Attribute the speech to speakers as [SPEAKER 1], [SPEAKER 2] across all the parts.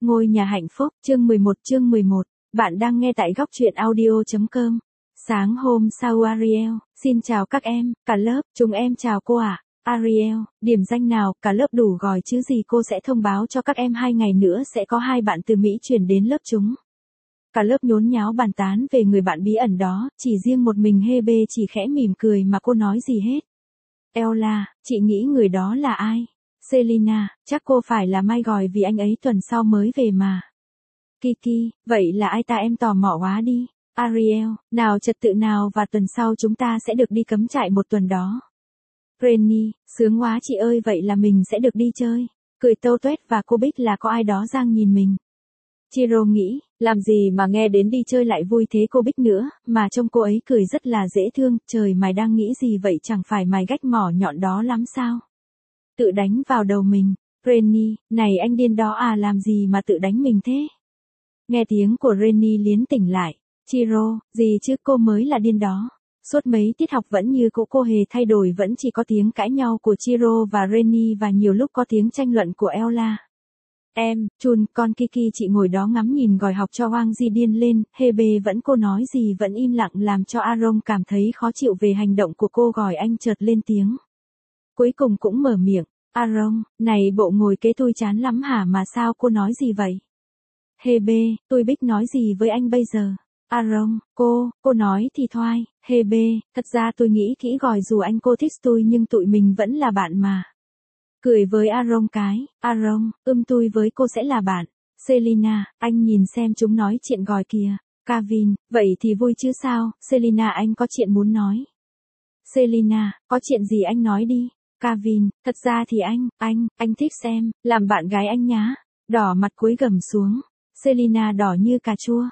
[SPEAKER 1] Ngôi nhà hạnh phúc, chương 11, bạn đang nghe tại góc truyện audio.com. Sáng hôm sau Ariel, xin chào các em, cả lớp, chúng em chào cô ạ. Ariel, điểm danh nào, cả lớp đủ gọi chứ gì, cô sẽ thông báo cho các em 2 ngày nữa sẽ có 2 bạn từ Mỹ chuyển đến lớp chúng. Cả lớp nhốn nháo bàn tán về người bạn bí ẩn đó, chỉ riêng một mình Hebe chỉ khẽ mỉm cười mà cô nói gì hết. Ella, chị nghĩ người đó là ai? Selina, chắc cô phải là Mai gọi vì anh ấy tuần sau mới về mà. Kiki, vậy là ai ta, em tò mò quá đi. Ariel, nào trật tự nào, và tuần sau chúng ta sẽ được đi cắm trại một tuần đó. Rennie, sướng quá chị ơi, vậy là mình sẽ được đi chơi. Cười tâu tuét và cô Bích là có ai đó đang nhìn mình. Chiro nghĩ, làm gì mà nghe đến đi chơi lại vui thế cô Bích nữa, mà trông cô ấy cười rất là dễ thương. Trời, mày đang nghĩ gì vậy, chẳng phải mày gách mỏ nhọn đó lắm sao? Tự đánh vào đầu mình. Rennie, này anh điên đó à, làm gì mà tự đánh mình thế? Nghe tiếng của Rennie liến tỉnh lại. Chiro, gì chứ, cô mới là điên đó. Suốt mấy tiết học vẫn như cũ, cô hề thay đổi, vẫn chỉ có tiếng cãi nhau của Chiro và Rennie và nhiều lúc có tiếng tranh luận của Ella. Em, Chun, con Kiki, chị ngồi đó ngắm nhìn gỏi học cho Wang Ji điên lên. Hebe vẫn cô nói gì vẫn im lặng, làm cho Aaron cảm thấy khó chịu về hành động của cô. Gỏi anh chợt lên tiếng. Cuối cùng cũng mở miệng. Aaron, này bộ ngồi kế tôi chán lắm hả, mà sao cô nói gì vậy? Hebe, tôi Bích nói gì với anh bây giờ? Aaron, cô nói thì thoai. Hebe, thật ra tôi nghĩ kỹ gọi, dù anh cô thích tôi nhưng tụi mình vẫn là bạn mà. Cười với Aaron cái. Aaron, tôi với cô sẽ là bạn. Selina, anh nhìn xem chúng nói chuyện gọi kìa. Kevin, vậy thì vui chứ sao? Selina, anh có chuyện muốn nói. Selina, có chuyện gì anh nói đi. Kevin, thật ra thì anh thích xem, làm bạn gái anh nhá. Đỏ mặt cúi gằm xuống. Selina đỏ như cà chua.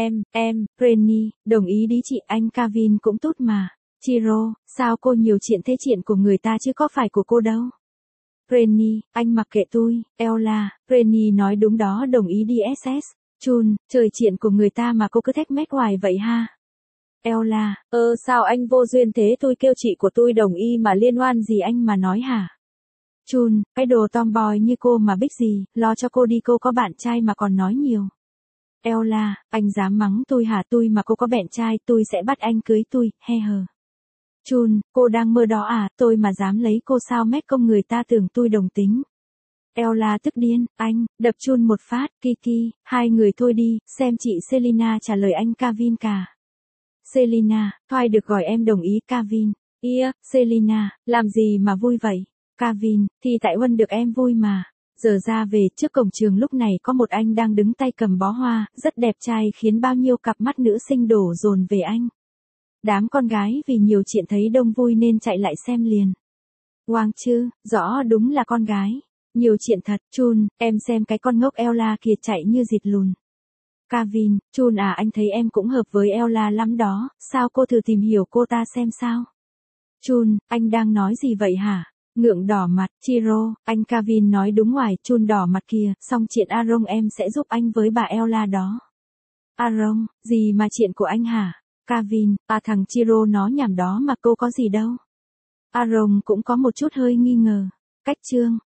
[SPEAKER 1] Rennie, đồng ý đi chị, anh Kevin cũng tốt mà. Chiro, sao cô nhiều chuyện thế, chuyện của người ta chứ có phải của cô đâu. Rennie, anh mặc kệ tôi. Ella, Rennie nói đúng đó, đồng ý đi SS. Chun, trời, chuyện của người ta mà cô cứ thách mách hoài vậy ha. Ella, sao anh vô duyên thế, tôi kêu chị của tôi đồng ý mà liên oan gì anh mà nói hả? Chun, cái đồ tomboy như cô mà Bích gì, lo cho cô đi, cô có bạn trai mà còn nói nhiều. Ella, anh dám mắng tôi hả, tôi mà cô có bạn trai tôi sẽ bắt anh cưới tôi, he hờ. Chun, cô đang mơ đó à, tôi mà dám lấy cô sao mét công, người ta tưởng tôi đồng tính. Ella tức điên, anh, đập Chun một phát. Kiki, hai người thôi đi, xem chị Selina trả lời anh Kevin cả. Selina, thoai được gọi em đồng ý. Kevin, Selina, làm gì mà vui vậy? Kevin, thì tại Huân được em vui mà. Giờ ra về, trước cổng trường lúc này có một anh đang đứng tay cầm bó hoa, rất đẹp trai, khiến bao nhiêu cặp mắt nữ sinh đổ dồn về anh. Đám con gái vì nhiều chuyện thấy đông vui nên chạy lại xem liền. Wang chứ, rõ đúng là con gái. Nhiều chuyện thật. Chun, em xem cái con ngốc Ella kia chạy như dịt lùn. Kevin, Chun à, anh thấy em cũng hợp với Ella lắm đó, sao cô thử tìm hiểu cô ta xem sao. Chun, anh đang nói gì vậy hả? Ngượng đỏ mặt. Chiro, anh Kevin nói đúng ngoài. Chun đỏ mặt kìa, xong chuyện Aaron em sẽ giúp anh với bà Ella đó. Aaron, gì mà chuyện của anh hả? Kevin, thằng Chiro nó nhảm đó mà cô có gì đâu. Aaron cũng có một chút hơi nghi ngờ. Cách chương,